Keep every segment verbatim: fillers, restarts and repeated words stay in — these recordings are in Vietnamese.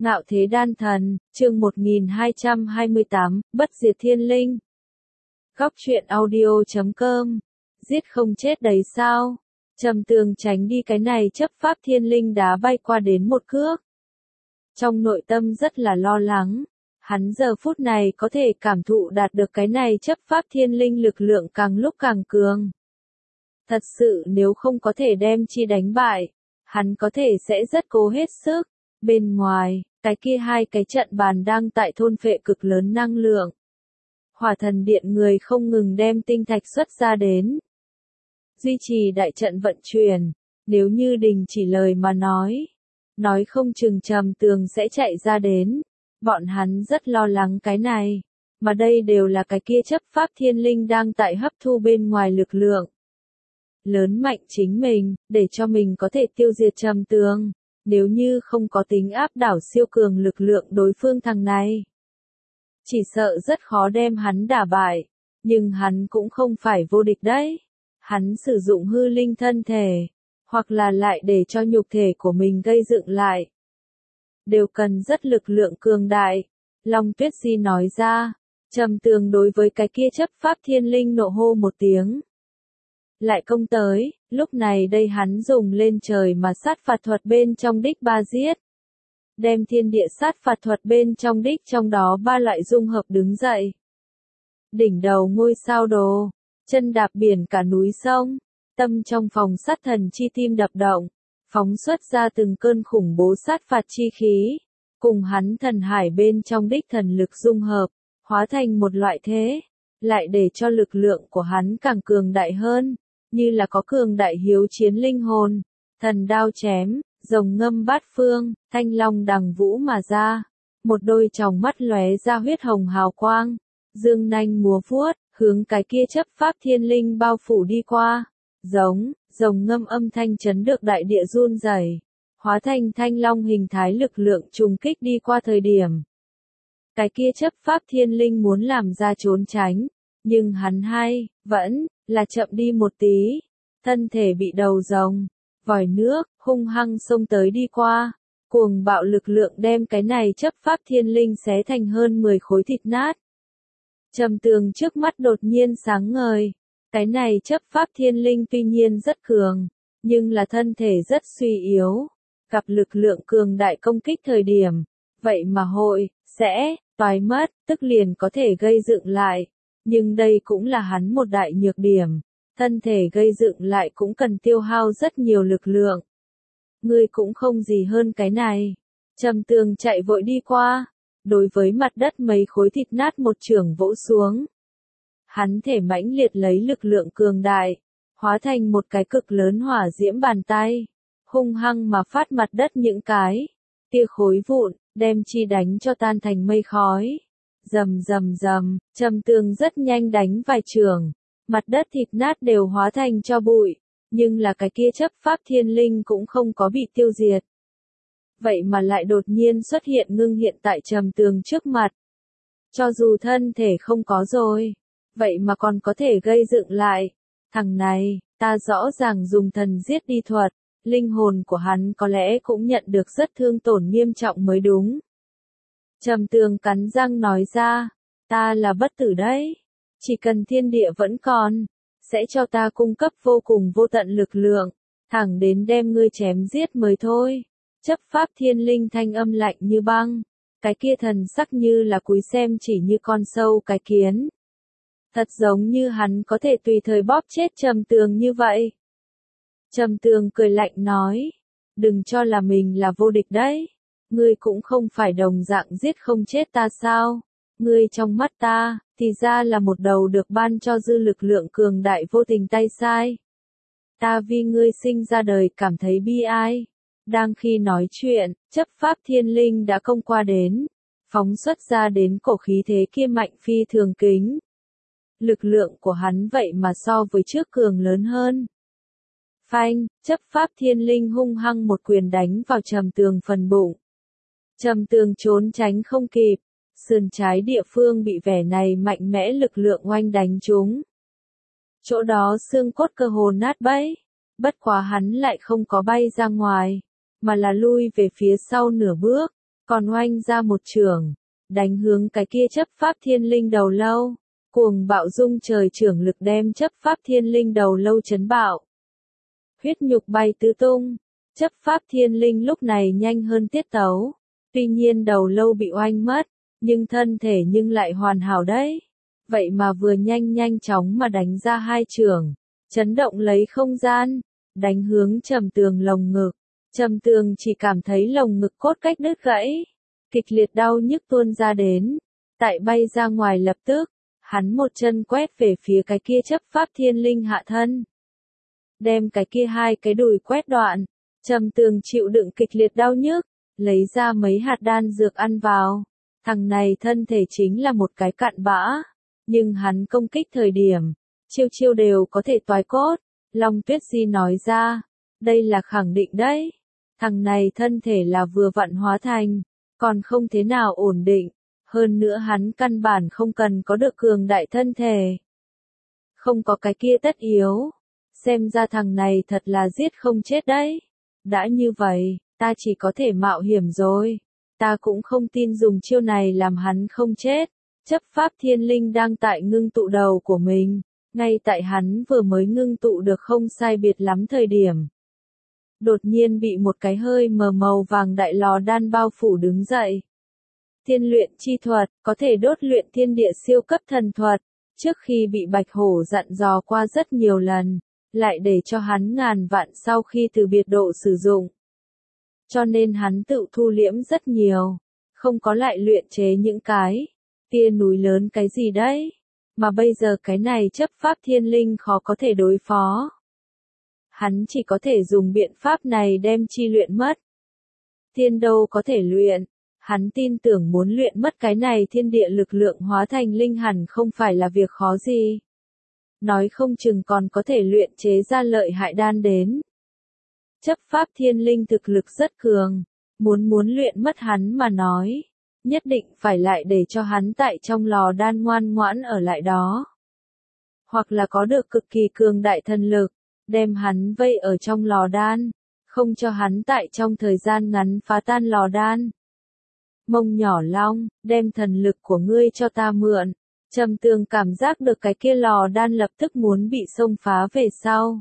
Ngạo thế đan thần, chương một nghìn hai trăm hai mươi tám, bất diệt thiên linh. Góc truyện audio chấm com. Giết không chết đấy sao? Trầm Tường tránh đi cái này chấp pháp thiên linh đá bay qua đến một cước. Trong nội tâm rất là lo lắng. Hắn giờ phút này có thể cảm thụ đạt được cái này chấp pháp thiên linh lực lượng càng lúc càng cường. Thật sự nếu không có thể đem chi đánh bại, hắn có thể sẽ rất cố hết sức. Bên ngoài, cái kia hai cái trận bàn đang tại thôn phệ cực lớn năng lượng. Hỏa thần điện người không ngừng đem tinh thạch xuất ra đến. Duy trì đại trận vận chuyển, nếu như đình chỉ lời mà nói. Nói không chừng Trầm Tường sẽ chạy ra đến. Bọn hắn rất lo lắng cái này. Mà đây đều là cái kia chấp pháp thiên linh đang tại hấp thu bên ngoài lực lượng. Lớn mạnh chính mình, để cho mình có thể tiêu diệt Trầm Tường. Nếu như không có tính áp đảo siêu cường lực lượng đối phương thằng này, chỉ sợ rất khó đem hắn đả bại, nhưng hắn cũng không phải vô địch đấy. Hắn sử dụng hư linh thân thể, hoặc là lại để cho nhục thể của mình gây dựng lại, đều cần rất lực lượng cường đại. Long Tuyết Di nói ra. Trầm Tường đối với cái kia chấp pháp thiên linh nộ hô một tiếng. Lại công tới, lúc này đây hắn dùng lên trời mà sát phạt thuật bên trong đích ba giết. Đem thiên địa sát phạt thuật bên trong đích trong đó ba loại dung hợp đứng dậy. Đỉnh đầu ngôi sao đồ, chân đạp biển cả núi sông, tâm trong phòng sát thần chi tim đập động, phóng xuất ra từng cơn khủng bố sát phạt chi khí, cùng hắn thần hải bên trong đích thần lực dung hợp, hóa thành một loại thế, lại để cho lực lượng của hắn càng cường đại hơn. Như là có cường đại hiếu chiến linh hồn, thần đao chém, rồng ngâm bát phương, thanh long đằng vũ mà ra, một đôi tròng mắt lóe ra huyết hồng hào quang, dương nanh múa vuốt, hướng cái kia chấp pháp thiên linh bao phủ đi qua, giống, rồng ngâm âm thanh chấn được đại địa run rẩy, hóa thành thanh long hình thái lực lượng trùng kích đi qua thời điểm. Cái kia chấp pháp thiên linh muốn làm ra trốn tránh, nhưng hắn hay, vẫn là chậm đi một tí, thân thể bị đầu rồng, vòi nước, hung hăng xông tới đi qua, cuồng bạo lực lượng đem cái này chấp pháp thiên linh xé thành hơn mười khối thịt nát. Trầm Tường trước mắt đột nhiên sáng ngời, cái này chấp pháp thiên linh tuy nhiên rất cường, nhưng là thân thể rất suy yếu, gặp lực lượng cường đại công kích thời điểm, vậy mà hội, sẽ, toái mất, tức liền có thể gây dựng lại. Nhưng đây cũng là hắn một đại nhược điểm, thân thể gây dựng lại cũng cần tiêu hao rất nhiều lực lượng. Ngươi cũng không gì hơn cái này. Trầm Tường chạy vội đi qua, đối với mặt đất mấy khối thịt nát một chưởng vỗ xuống. Hắn thể mãnh liệt lấy lực lượng cường đại, hóa thành một cái cực lớn hỏa diễm bàn tay, hung hăng mà phát mặt đất những cái tia khối vụn, đem chi đánh cho tan thành mây khói. Rầm rầm rầm, Trầm Tường rất nhanh đánh vài chưởng, mặt đất thịt nát đều hóa thành cho bụi, nhưng là cái kia chấp pháp thiên linh cũng không có bị tiêu diệt. Vậy mà lại đột nhiên xuất hiện ngưng hiện tại Trầm Tường trước mặt. Cho dù thân thể không có rồi, vậy mà còn có thể gây dựng lại. Thằng này, ta rõ ràng dùng thần giết đi thuật, linh hồn của hắn có lẽ cũng nhận được rất thương tổn nghiêm trọng mới đúng. Trầm Tường cắn răng nói ra, ta là bất tử đấy, chỉ cần thiên địa vẫn còn, sẽ cho ta cung cấp vô cùng vô tận lực lượng, thẳng đến đem ngươi chém giết mới thôi. Chấp pháp thiên linh thanh âm lạnh như băng, cái kia thần sắc như là cúi xem chỉ như con sâu cái kiến. Thật giống như hắn có thể tùy thời bóp chết Trầm Tường như vậy. Trầm Tường cười lạnh nói, đừng cho là mình là vô địch đấy. Ngươi cũng không phải đồng dạng giết không chết ta sao? Ngươi trong mắt ta, thì ra là một đầu được ban cho dư lực lượng cường đại vô tình tay sai. Ta vì ngươi sinh ra đời cảm thấy bi ai. Đang khi nói chuyện, chấp pháp thiên linh đã công qua đến, phóng xuất ra đến cổ khí thế kia mạnh phi thường kính. Lực lượng của hắn vậy mà so với trước cường lớn hơn. Phanh, chấp pháp thiên linh hung hăng một quyền đánh vào Trầm Tường phần bụng. Trầm Tường trốn tránh không kịp, sườn trái địa phương bị vẻ này mạnh mẽ lực lượng oanh đánh trúng. Chỗ đó xương cốt cơ hồ nát bấy, bất quá hắn lại không có bay ra ngoài, mà là lui về phía sau nửa bước, còn oanh ra một chưởng, đánh hướng cái kia chấp pháp thiên linh đầu lâu. Cuồng bạo dung trời chưởng lực đem chấp pháp thiên linh đầu lâu chấn bạo. Huyết nhục bay tứ tung, chấp pháp thiên linh lúc này nhanh hơn tiết tấu. Tuy nhiên đầu lâu bị oanh mất, nhưng thân thể nhưng lại hoàn hảo đấy. Vậy mà vừa nhanh nhanh chóng mà đánh ra hai chưởng, chấn động lấy không gian, đánh hướng Trầm Tường lồng ngực. Trầm Tường chỉ cảm thấy lồng ngực cốt cách đứt gãy, kịch liệt đau nhức tuôn ra đến, tại bay ra ngoài lập tức, hắn một chân quét về phía cái kia chấp pháp thiên linh hạ thân. Đem cái kia hai cái đùi quét đoạn, Trầm Tường chịu đựng kịch liệt đau nhức, lấy ra mấy hạt đan dược ăn vào. Thằng này thân thể chính là một cái cặn bã, nhưng hắn công kích thời điểm, chiêu chiêu đều có thể toái cốt. Long Tuyết Di nói ra, đây là khẳng định đấy. Thằng này thân thể là vừa vặn hóa thành, còn không thế nào ổn định. Hơn nữa hắn căn bản không cần có được cường đại thân thể. Không có cái kia tất yếu. Xem ra thằng này thật là giết không chết đấy. Đã như vậy, ta chỉ có thể mạo hiểm rồi. Ta cũng không tin dùng chiêu này làm hắn không chết. Chấp pháp thiên linh đang tại ngưng tụ đầu của mình. Ngay tại hắn vừa mới ngưng tụ được không sai biệt lắm thời điểm. Đột nhiên bị một cái hơi mờ màu vàng đại lò đan bao phủ đứng dậy. Thiên luyện chi thuật, có thể đốt luyện thiên địa siêu cấp thần thuật. Trước khi bị Bạch Hổ dặn dò qua rất nhiều lần, lại để cho hắn ngàn vạn sau khi từ biệt độ sử dụng. Cho nên hắn tự thu liễm rất nhiều, không có lại luyện chế những cái tia núi lớn cái gì đấy, mà bây giờ cái này chấp pháp thiên linh khó có thể đối phó. Hắn chỉ có thể dùng biện pháp này đem chi luyện mất. Thiên đâu có thể luyện, hắn tin tưởng muốn luyện mất cái này thiên địa lực lượng hóa thành linh hẳn không phải là việc khó gì. Nói không chừng còn có thể luyện chế ra lợi hại đan đến. Chấp pháp thiên linh thực lực rất cường, muốn muốn luyện mất hắn mà nói, nhất định phải lại để cho hắn tại trong lò đan ngoan ngoãn ở lại đó. Hoặc là có được cực kỳ cường đại thần lực, đem hắn vây ở trong lò đan, không cho hắn tại trong thời gian ngắn phá tan lò đan. Mông nhỏ long, đem thần lực của ngươi cho ta mượn. Trầm Tường cảm giác được cái kia lò đan lập tức muốn bị xông phá về sau.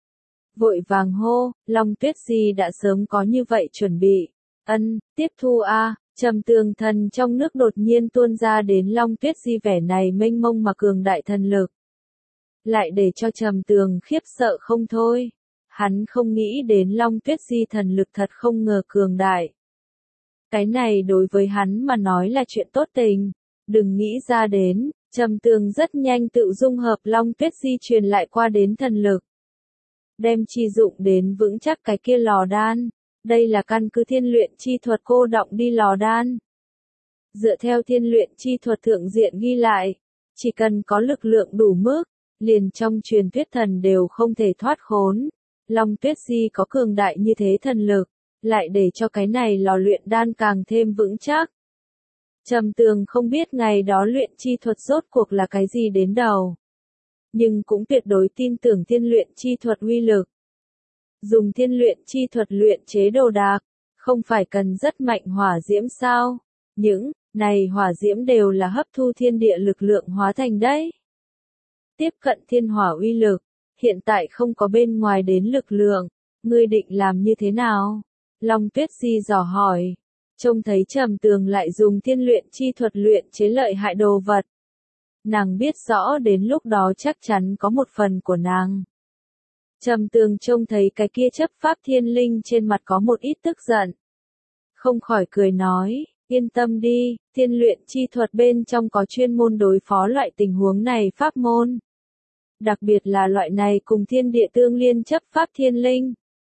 Vội vàng hô, Long Tuyết Di đã sớm có như vậy chuẩn bị. Ân, tiếp thu a. Trầm Tường thần trong nước đột nhiên tuôn ra đến Long Tuyết Di vẻ này mênh mông mà cường đại thần lực. Lại để cho Trầm Tường khiếp sợ không thôi. Hắn không nghĩ đến Long Tuyết Di thần lực thật không ngờ cường đại. Cái này đối với hắn mà nói là chuyện tốt tình. Đừng nghĩ ra đến, Trầm Tường rất nhanh tự dung hợp Long Tuyết Di truyền lại qua đến thần lực. Đem chi dụng đến vững chắc cái kia lò đan. Đây là căn cứ thiên luyện chi thuật cô động đi lò đan. Dựa theo thiên luyện chi thuật thượng diện ghi lại, chỉ cần có lực lượng đủ mức, liền trong truyền thuyết thần đều không thể thoát khốn. Long Tuyết Di có cường đại như thế thần lực, lại để cho cái này lò luyện đan càng thêm vững chắc. Trầm Tường không biết ngày đó luyện chi thuật rốt cuộc là cái gì đến đầu. Nhưng cũng tuyệt đối tin tưởng thiên luyện chi thuật uy lực. Dùng thiên luyện chi thuật luyện chế đồ đạc, không phải cần rất mạnh hỏa diễm sao? Những này hỏa diễm đều là hấp thu thiên địa lực lượng hóa thành đấy. Tiếp cận thiên hỏa uy lực, hiện tại không có bên ngoài đến lực lượng, ngươi định làm như thế nào? Long Tuyết Di dò hỏi. Trông thấy Trầm Tường lại dùng thiên luyện chi thuật luyện chế lợi hại đồ vật. Nàng biết rõ đến lúc đó chắc chắn có một phần của nàng. Trầm Tường trông thấy cái kia chấp pháp thiên linh trên mặt có một ít tức giận. Không khỏi cười nói, yên tâm đi, thiên luyện chi thuật bên trong có chuyên môn đối phó loại tình huống này pháp môn. Đặc biệt là loại này cùng thiên địa tương liên chấp pháp thiên linh.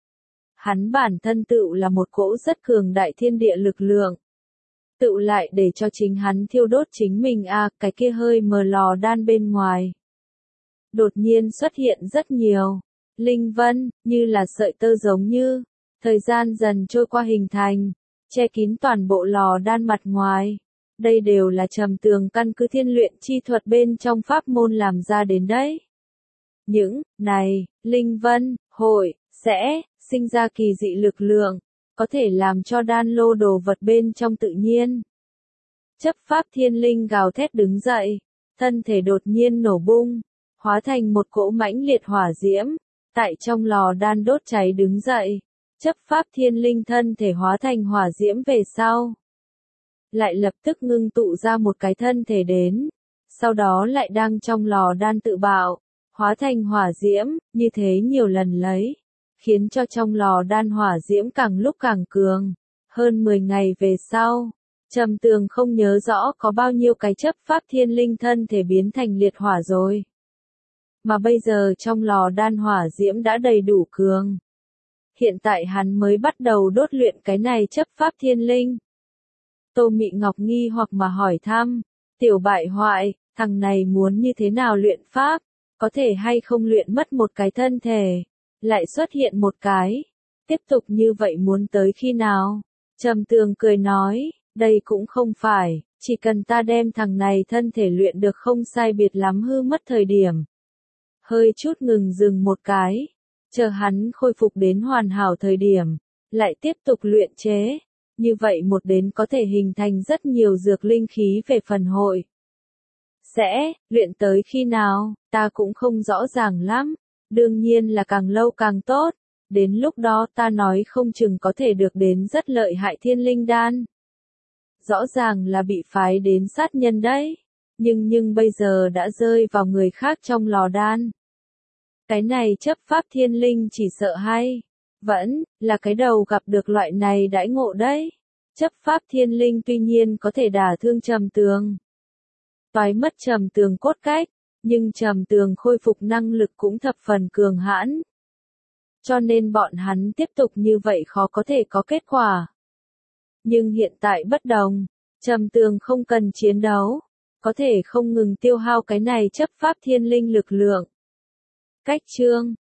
Hắn bản thân tự là một cỗ rất cường đại thiên địa lực lượng. Tự lại để cho chính hắn thiêu đốt chính mình a à, cái kia hơi mờ lò đan bên ngoài. Đột nhiên xuất hiện rất nhiều linh vân, như là sợi tơ giống như, thời gian dần trôi qua hình thành, che kín toàn bộ lò đan mặt ngoài. Đây đều là Trầm Tường căn cứ thiên luyện chi thuật bên trong pháp môn làm ra đến đấy. Những này linh vân hội sẽ sinh ra kỳ dị lực lượng, có thể làm cho đan lô đồ vật bên trong tự nhiên. Chấp pháp thiên linh gào thét đứng dậy, thân thể đột nhiên nổ bung, hóa thành một cỗ mãnh liệt hỏa diễm, tại trong lò đan đốt cháy đứng dậy. Chấp pháp thiên linh thân thể hóa thành hỏa diễm về sau, lại lập tức ngưng tụ ra một cái thân thể đến, sau đó lại đang trong lò đan tự bạo, hóa thành hỏa diễm, như thế nhiều lần lấy, khiến cho trong lò đan hỏa diễm càng lúc càng cường. Hơn mười ngày về sau, Trầm Tường không nhớ rõ có bao nhiêu cái chấp pháp thiên linh thân thể biến thành liệt hỏa rồi. Mà bây giờ trong lò đan hỏa diễm đã đầy đủ cường. Hiện tại hắn mới bắt đầu đốt luyện cái này chấp pháp thiên linh. Tô Mị Ngọc nghi hoặc mà hỏi thăm, tiểu bại hoại, thằng này muốn như thế nào luyện pháp, có thể hay không luyện mất một cái thân thể, lại xuất hiện một cái, tiếp tục như vậy muốn tới khi nào? Trầm Tường cười nói, đây cũng không phải, chỉ cần ta đem thằng này thân thể luyện được không sai biệt lắm hư mất thời điểm. Hơi chút ngừng dừng một cái, chờ hắn khôi phục đến hoàn hảo thời điểm, lại tiếp tục luyện chế. Như vậy một đến có thể hình thành rất nhiều dược linh khí về phần hội. Sẽ, luyện tới khi nào, ta cũng không rõ ràng lắm, đương nhiên là càng lâu càng tốt, đến lúc đó ta nói không chừng có thể được đến rất lợi hại thiên linh đan. Rõ ràng là bị phái đến sát nhân đấy, nhưng nhưng bây giờ đã rơi vào người khác trong lò đan. Cái này chấp pháp thiên linh chỉ sợ hay, vẫn là cái đầu gặp được loại này đãi ngộ đấy. Chấp pháp thiên linh tuy nhiên có thể đả thương Trầm Tường, toái mất Trầm Tường cốt cách, nhưng Trầm Tường khôi phục năng lực cũng thập phần cường hãn. Cho nên bọn hắn tiếp tục như vậy khó có thể có kết quả. Nhưng hiện tại bất đồng, Trầm Tường không cần chiến đấu, có thể không ngừng tiêu hao cái này chấp pháp thiên linh lực lượng. Cách chương